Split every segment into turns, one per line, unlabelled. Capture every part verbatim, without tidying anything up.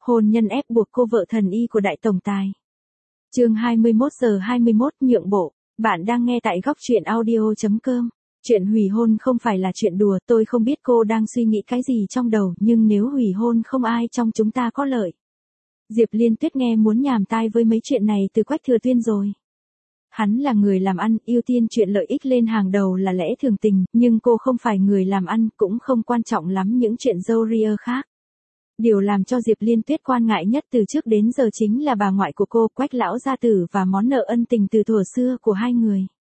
Hôn nhân ép buộc cô vợ thần y của đại tổng tài. Chương hai mươi mốt giờ hai mươi mốt nhượng bộ. Bạn đang nghe tại góc truyện audio chấm com. Chuyện hủy hôn không phải là chuyện đùa, tôi không biết cô đang suy nghĩ cái gì trong đầu, nhưng nếu hủy hôn không ai trong chúng ta có lợi. Diệp Liên Tuyết nghe muốn nhàm tai với mấy chuyện này từ Quách Thừa Tuyên rồi. Hắn là người làm ăn, ưu tiên chuyện lợi ích lên hàng đầu là lẽ thường tình, nhưng cô không phải người làm ăn, cũng không quan trọng lắm những chuyện râu ria khác. Điều làm cho Diệp Liên Tuyết quan ngại nhất từ trước đến giờ chính là bà ngoại của cô, Quách lão gia tử, và món nợ ân tình từ thuở xưa của hai người.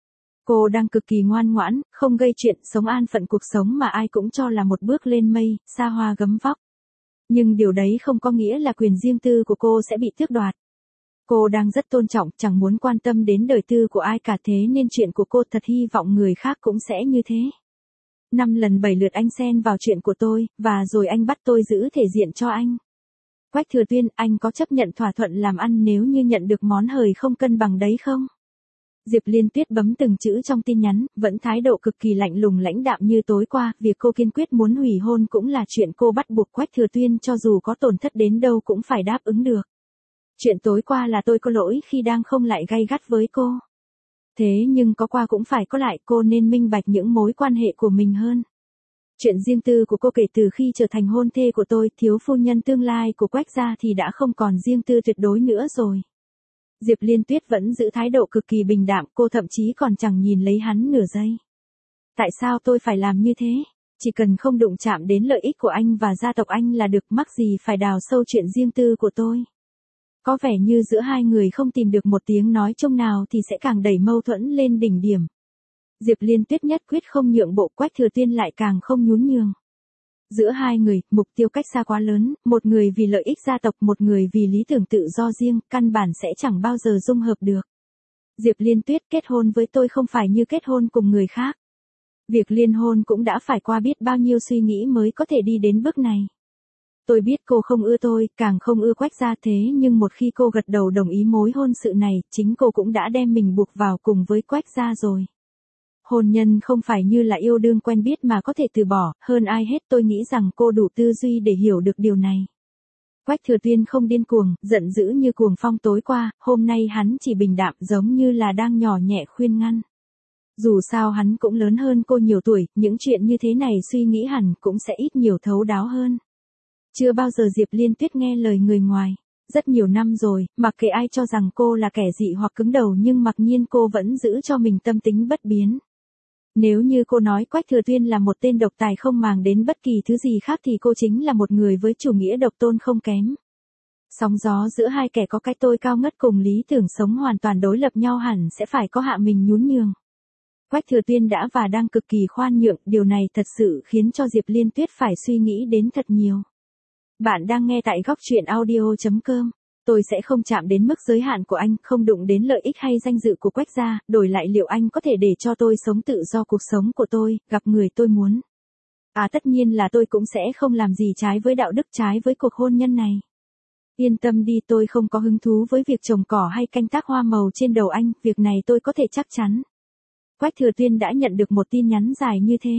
Cô đang cực kỳ ngoan ngoãn, không gây chuyện, sống an phận cuộc sống mà ai cũng cho là một bước lên mây, xa hoa gấm vóc. Nhưng điều đấy không có nghĩa là quyền riêng tư của cô sẽ bị tước đoạt. Cô đang rất tôn trọng, chẳng muốn quan tâm đến đời tư của ai cả, thế nên chuyện của cô thật hy vọng người khác cũng sẽ như thế. Năm lần bảy lượt anh xen vào chuyện của tôi, và rồi anh bắt tôi giữ thể diện cho anh. Quách Thừa Tuyên, anh có chấp nhận thỏa thuận làm ăn nếu như nhận được món hời không cân bằng đấy không? Diệp Liên Tuyết bấm từng chữ trong tin nhắn, vẫn thái độ cực kỳ lạnh lùng lãnh đạm như tối qua, việc cô kiên quyết muốn hủy hôn cũng là chuyện cô bắt buộc Quách Thừa Tuyên, cho dù có tổn thất đến đâu cũng phải đáp ứng được. Chuyện tối qua là tôi có lỗi khi đang không lại gay gắt với cô. Thế nhưng có qua cũng phải có lại, cô nên minh bạch những mối quan hệ của mình hơn. Chuyện riêng tư của cô kể từ khi trở thành hôn thê của tôi, thiếu phu nhân tương lai của Quách gia, thì đã không còn riêng tư tuyệt đối nữa rồi. Diệp Liên Tuyết vẫn giữ thái độ cực kỳ bình đạm, cô thậm chí còn chẳng nhìn lấy hắn nửa giây. Tại sao tôi phải làm như thế? Chỉ cần không đụng chạm đến lợi ích của anh và gia tộc anh là được, mắc gì phải đào sâu chuyện riêng tư của tôi. Có vẻ như giữa hai người không tìm được một tiếng nói chung nào thì sẽ càng đẩy mâu thuẫn lên đỉnh điểm. Diệp Liên Tuyết nhất quyết không nhượng bộ, Quách Thừa Tuyên lại càng không nhún nhường. Giữa hai người, mục tiêu cách xa quá lớn, một người vì lợi ích gia tộc, một người vì lý tưởng tự do riêng, căn bản sẽ chẳng bao giờ dung hợp được. Diệp Liên Tuyết, kết hôn với tôi không phải như kết hôn cùng người khác. Việc liên hôn cũng đã phải qua biết bao nhiêu suy nghĩ mới có thể đi đến bước này. Tôi biết cô không ưa tôi, càng không ưa Quách gia, thế nhưng một khi cô gật đầu đồng ý mối hôn sự này, chính cô cũng đã đem mình buộc vào cùng với Quách gia rồi. Hôn nhân không phải như là yêu đương quen biết mà có thể từ bỏ, hơn ai hết tôi nghĩ rằng cô đủ tư duy để hiểu được điều này. Quách Thừa Tuyên không điên cuồng, giận dữ như cuồng phong tối qua, hôm nay hắn chỉ bình đạm, giống như là đang nhỏ nhẹ khuyên ngăn. Dù sao hắn cũng lớn hơn cô nhiều tuổi, những chuyện như thế này suy nghĩ hẳn cũng sẽ ít nhiều thấu đáo hơn. Chưa bao giờ Diệp Liên Tuyết nghe lời người ngoài. Rất nhiều năm rồi, mặc kệ ai cho rằng cô là kẻ dị hoặc cứng đầu, nhưng mặc nhiên cô vẫn giữ cho mình tâm tính bất biến. Nếu như cô nói Quách Thừa Tuyên là một tên độc tài không màng đến bất kỳ thứ gì khác thì cô chính là một người với chủ nghĩa độc tôn không kém. Sóng gió giữa hai kẻ có cái tôi cao ngất cùng lý tưởng sống hoàn toàn đối lập nhau hẳn sẽ phải có hạ mình nhún nhường. Quách Thừa Tuyên đã và đang cực kỳ khoan nhượng, điều này thật sự khiến cho Diệp Liên Tuyết phải suy nghĩ đến thật nhiều. Bạn đang nghe tại góc truyện audio chấm com. Tôi sẽ không chạm đến mức giới hạn của anh, không đụng đến lợi ích hay danh dự của Quách gia, đổi lại liệu anh có thể để cho tôi sống tự do cuộc sống của tôi, gặp người tôi muốn. À tất nhiên là tôi cũng sẽ không làm gì trái với đạo đức, trái với cuộc hôn nhân này. Yên tâm đi, tôi không có hứng thú với việc trồng cỏ hay canh tác hoa màu trên đầu anh, việc này tôi có thể chắc chắn. Quách Thừa Tuyên đã nhận được một tin nhắn dài như thế.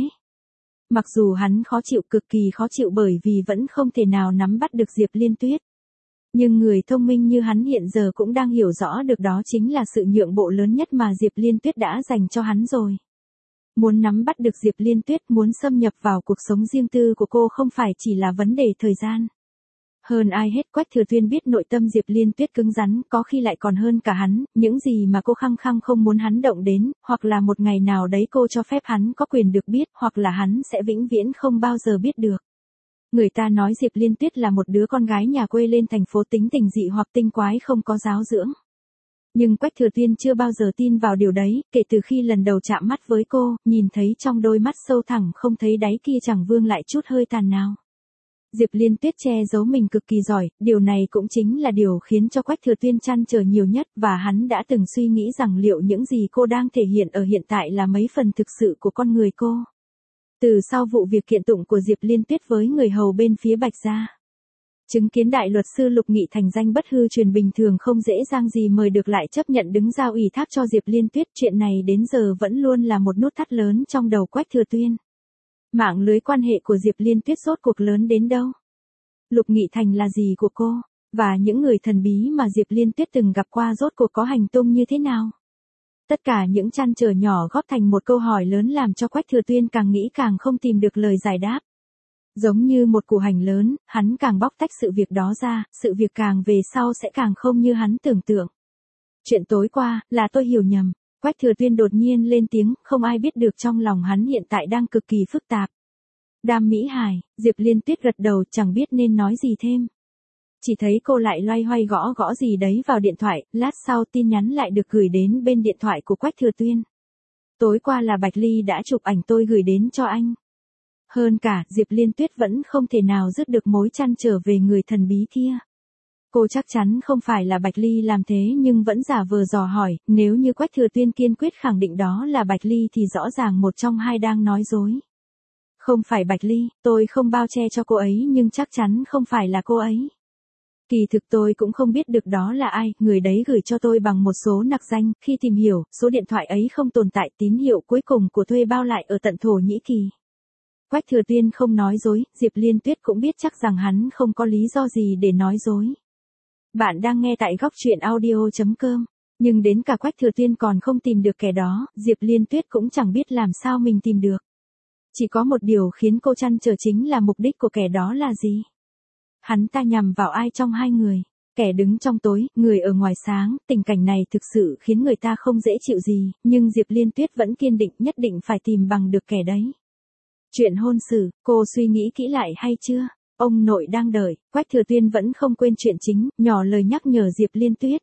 Mặc dù hắn khó chịu, cực kỳ khó chịu bởi vì vẫn không thể nào nắm bắt được Diệp Liên Tuyết. Nhưng người thông minh như hắn hiện giờ cũng đang hiểu rõ được đó chính là sự nhượng bộ lớn nhất mà Diệp Liên Tuyết đã dành cho hắn rồi. Muốn nắm bắt được Diệp Liên Tuyết, muốn xâm nhập vào cuộc sống riêng tư của cô không phải chỉ là vấn đề thời gian. Hơn ai hết, Quách Thừa Tuyên biết nội tâm Diệp Liên Tuyết cứng rắn, có khi lại còn hơn cả hắn, những gì mà cô khăng khăng không muốn hắn động đến, hoặc là một ngày nào đấy cô cho phép hắn có quyền được biết, hoặc là hắn sẽ vĩnh viễn không bao giờ biết được. Người ta nói Diệp Liên Tuyết là một đứa con gái nhà quê lên thành phố, tính tình dị hoặc tinh quái, không có giáo dưỡng. Nhưng Quách Thừa Tuyên chưa bao giờ tin vào điều đấy, kể từ khi lần đầu chạm mắt với cô, nhìn thấy trong đôi mắt sâu thẳm không thấy đáy kia chẳng vương lại chút hơi tàn nào. Diệp Liên Tuyết che giấu mình cực kỳ giỏi, điều này cũng chính là điều khiến cho Quách Thừa Tuyên trăn trở nhiều nhất, và hắn đã từng suy nghĩ rằng liệu những gì cô đang thể hiện ở hiện tại là mấy phần thực sự của con người cô. Từ sau vụ việc kiện tụng của Diệp Liên Tuyết với người hầu bên phía Bạch gia, chứng kiến đại luật sư Lục Nghị thành danh bất hư truyền bình thường không dễ dàng gì mời được lại chấp nhận đứng ra ủy thác cho Diệp Liên Tuyết, chuyện này đến giờ vẫn luôn là một nút thắt lớn trong đầu Quách Thừa Tuyên. Mạng lưới quan hệ của Diệp Liên Tuyết rốt cuộc lớn đến đâu? Lục Nghị Thành là gì của cô? Và những người thần bí mà Diệp Liên Tuyết từng gặp qua rốt cuộc có hành tung như thế nào? Tất cả những trăn trở nhỏ góp thành một câu hỏi lớn làm cho Quách Thừa Tuyên càng nghĩ càng không tìm được lời giải đáp. Giống như một củ hành lớn, hắn càng bóc tách sự việc đó ra, sự việc càng về sau sẽ càng không như hắn tưởng tượng. Chuyện tối qua, là tôi hiểu nhầm. Quách Thừa Tuyên đột nhiên lên tiếng, không ai biết được trong lòng hắn hiện tại đang cực kỳ phức tạp. Đam Mỹ Hải, Diệp Liên Tuyết gật đầu chẳng biết nên nói gì thêm. Chỉ thấy cô lại loay hoay gõ gõ gì đấy vào điện thoại, lát sau tin nhắn lại được gửi đến bên điện thoại của Quách Thừa Tuyên. Tối qua là Bạch Ly đã chụp ảnh tôi gửi đến cho anh. Hơn cả, Diệp Liên Tuyết vẫn không thể nào dứt được mối trăn trở về người thần bí kia. Cô chắc chắn không phải là Bạch Ly làm thế nhưng vẫn giả vờ dò hỏi, nếu như Quách Thừa Tuyên kiên quyết khẳng định đó là Bạch Ly thì rõ ràng một trong hai đang nói dối. Không phải Bạch Ly, tôi không bao che cho cô ấy nhưng chắc chắn không phải là cô ấy. Kỳ thực tôi cũng không biết được đó là ai, người đấy gửi cho tôi bằng một số nặc danh, khi tìm hiểu, số điện thoại ấy không tồn tại, tín hiệu cuối cùng của thuê bao lại ở tận Thổ Nhĩ Kỳ. Quách Thừa Tuyên không nói dối, Diệp Liên Tuyết cũng biết chắc rằng hắn không có lý do gì để nói dối. Bạn đang nghe tại góc truyện audio chấm com, nhưng đến cả Quách Thừa Tuyên còn không tìm được kẻ đó, Diệp Liên Tuyết cũng chẳng biết làm sao mình tìm được. Chỉ có một điều khiến cô trăn trở chính là mục đích của kẻ đó là gì? Hắn ta nhằm vào ai trong hai người? Kẻ đứng trong tối, người ở ngoài sáng, tình cảnh này thực sự khiến người ta không dễ chịu gì, nhưng Diệp Liên Tuyết vẫn kiên định nhất định phải tìm bằng được kẻ đấy. Chuyện hôn sự, cô suy nghĩ kỹ lại hay chưa? Ông nội đang đợi, Quách Thừa Tuyên vẫn không quên chuyện chính, nhỏ lời nhắc nhở Diệp Liên Tuyết.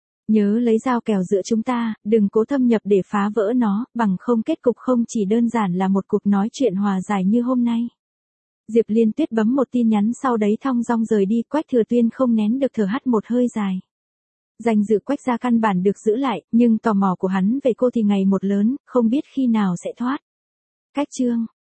Nhớ lấy dao kèo giữa chúng ta, đừng cố thâm nhập để phá vỡ nó, bằng không kết cục không chỉ đơn giản là một cuộc nói chuyện hòa giải như hôm nay. Diệp Liên Tuyết bấm một tin nhắn sau đấy thong dong rời đi, Quách Thừa Tuyên không nén được thở hắt một hơi dài. Danh dự Quách gia căn bản được giữ lại, nhưng tò mò của hắn về cô thì ngày một lớn, không biết khi nào sẽ thoát. Cách chương